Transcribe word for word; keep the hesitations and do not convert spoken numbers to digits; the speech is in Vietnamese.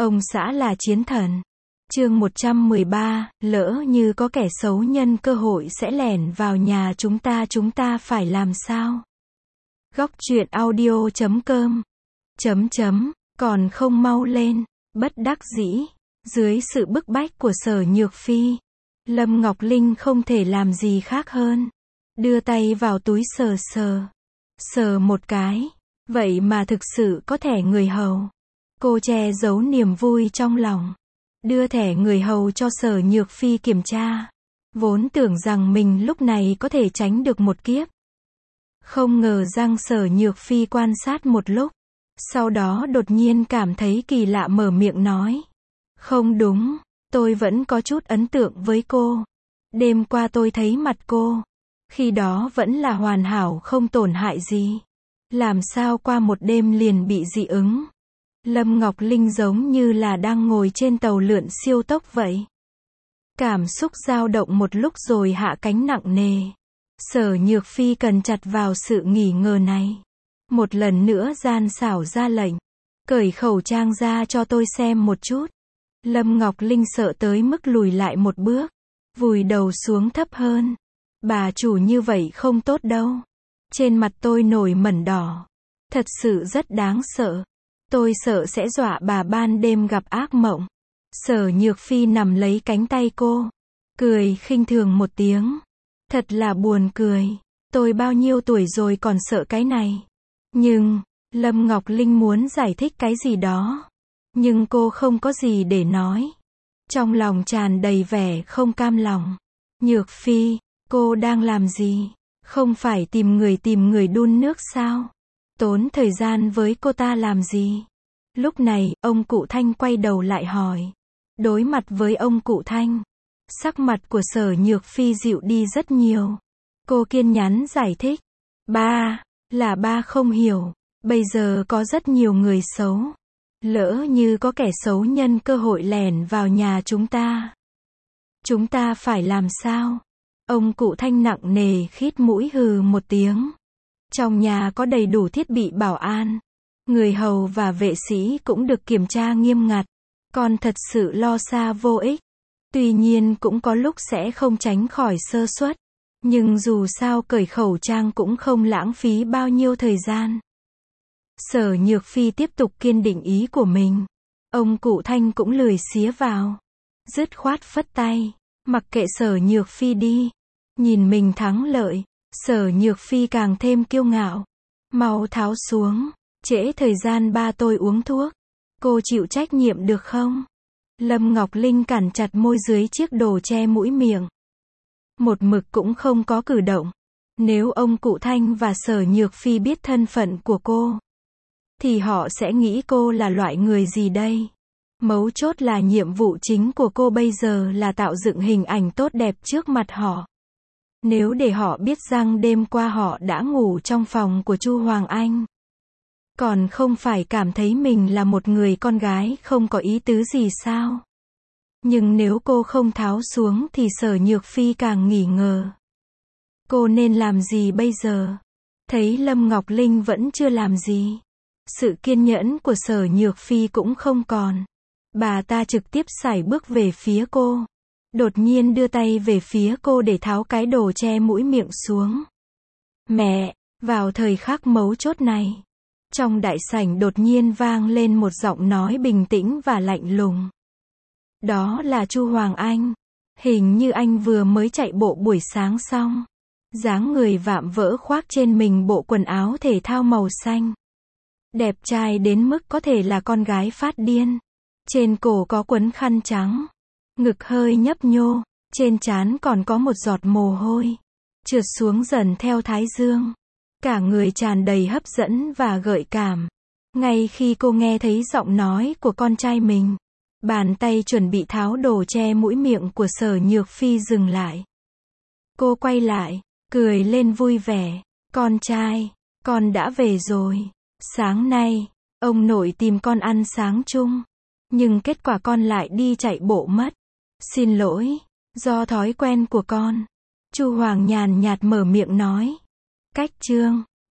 Ông xã là chiến thần. Chương một trăm mười ba, lỡ như có kẻ xấu nhân cơ hội sẽ lẻn vào nhà chúng ta chúng ta phải làm sao? Góc truyện audio chấm com chấm chấm, còn không mau lên, bất đắc dĩ. Dưới sự bức bách của Sở Nhược Phi, Lâm Ngọc Linh không thể làm gì khác hơn. Đưa tay vào túi sờ sờ. Sờ một cái. Vậy mà thực sự có thẻ người hầu. Cô che giấu niềm vui trong lòng. Đưa thẻ người hầu cho Sở Nhược Phi kiểm tra. Vốn tưởng rằng mình lúc này có thể tránh được một kiếp. Không ngờ rằng Sở Nhược Phi quan sát một lúc. Sau đó đột nhiên cảm thấy kỳ lạ mở miệng nói. Không đúng, tôi vẫn có chút ấn tượng với cô. Đêm qua tôi thấy mặt cô. Khi đó vẫn là hoàn hảo không tổn hại gì. Làm sao qua một đêm liền bị dị ứng? Lâm Ngọc Linh giống như là đang ngồi trên tàu lượn siêu tốc vậy. Cảm xúc dao động một lúc rồi hạ cánh nặng nề. Sở Nhược Phi cần chặt vào sự nghỉ ngờ này. Một lần nữa gian xảo ra lệnh. Cởi khẩu trang ra cho tôi xem một chút. Lâm Ngọc Linh sợ tới mức lùi lại một bước. Vùi đầu xuống thấp hơn. Bà chủ như vậy không tốt đâu. Trên mặt tôi nổi mẩn đỏ. Thật sự rất đáng sợ. Tôi sợ sẽ dọa bà ban đêm gặp ác mộng. Sở Nhược Phi nằm lấy cánh tay cô. Cười khinh thường một tiếng. Thật là buồn cười. Tôi bao nhiêu tuổi rồi còn sợ cái này. Nhưng, Lâm Ngọc Linh muốn giải thích cái gì đó. Nhưng cô không có gì để nói. Trong lòng tràn đầy vẻ không cam lòng. Nhược Phi, cô đang làm gì? Không phải tìm người tìm người đun nước sao? Tốn thời gian với cô ta làm gì? Lúc này, ông cụ Thanh quay đầu lại hỏi. Đối mặt với ông cụ Thanh, sắc mặt của Sở Nhược Phi dịu đi rất nhiều. Cô kiên nhẫn giải thích. Ba, là ba không hiểu. Bây giờ có rất nhiều người xấu. Lỡ như có kẻ xấu nhân cơ hội lẻn vào nhà chúng ta. Chúng ta phải làm sao? Ông cụ Thanh nặng nề khít mũi hừ một tiếng. Trong nhà có đầy đủ thiết bị bảo an. Người hầu và vệ sĩ cũng được kiểm tra nghiêm ngặt. Con thật sự lo xa vô ích. Tuy nhiên cũng có lúc sẽ không tránh khỏi sơ suất. Nhưng dù sao cởi khẩu trang cũng không lãng phí bao nhiêu thời gian. Sở Nhược Phi tiếp tục kiên định ý của mình. Ông cụ Thanh cũng lười xía vào. Dứt khoát phất tay. Mặc kệ Sở Nhược Phi đi. Nhìn mình thắng lợi. Sở Nhược Phi càng thêm kiêu ngạo. Mau tháo xuống. Trễ thời gian ba tôi uống thuốc. Cô chịu trách nhiệm được không? Lâm Ngọc Linh cản chặt môi dưới chiếc đồ che mũi miệng. Một mực cũng không có cử động. Nếu ông cụ Thanh và Sở Nhược Phi biết thân phận của cô, thì họ sẽ nghĩ cô là loại người gì đây? Mấu chốt là nhiệm vụ chính của cô bây giờ là tạo dựng hình ảnh tốt đẹp trước mặt họ. Nếu để họ biết rằng đêm qua họ đã ngủ trong phòng của Chu Hoàng Anh, còn không phải cảm thấy mình là một người con gái không có ý tứ gì sao? Nhưng nếu cô không tháo xuống thì Sở Nhược Phi càng nghi ngờ. Cô nên làm gì bây giờ? Thấy Lâm Ngọc Linh vẫn chưa làm gì. Sự kiên nhẫn của Sở Nhược Phi cũng không còn. Bà ta trực tiếp sải bước về phía cô. Đột nhiên đưa tay về phía cô để tháo cái đồ che mũi miệng xuống. Mẹ, vào thời khắc mấu chốt này. Trong đại sảnh đột nhiên vang lên một giọng nói bình tĩnh và lạnh lùng. Đó là Chu Hoàng Anh. Hình như anh vừa mới chạy bộ buổi sáng xong. Dáng người vạm vỡ khoác trên mình bộ quần áo thể thao màu xanh. Đẹp trai đến mức có thể là con gái phát điên. Trên cổ có quấn khăn trắng. Ngực hơi nhấp nhô. Trên trán còn có một giọt mồ hôi. Trượt xuống dần theo thái dương. Cả người tràn đầy hấp dẫn và gợi cảm. Ngay khi cô nghe thấy giọng nói của con trai mình, bàn tay chuẩn bị tháo đồ che mũi miệng của Sở Nhược Phi dừng lại. Cô quay lại, cười lên vui vẻ. Con trai, con đã về rồi. Sáng nay, ông nội tìm con ăn sáng chung. Nhưng kết quả con lại đi chạy bộ mất. Xin lỗi, do thói quen của con. Chu Hoàng nhàn nhạt mở miệng nói. Cách chương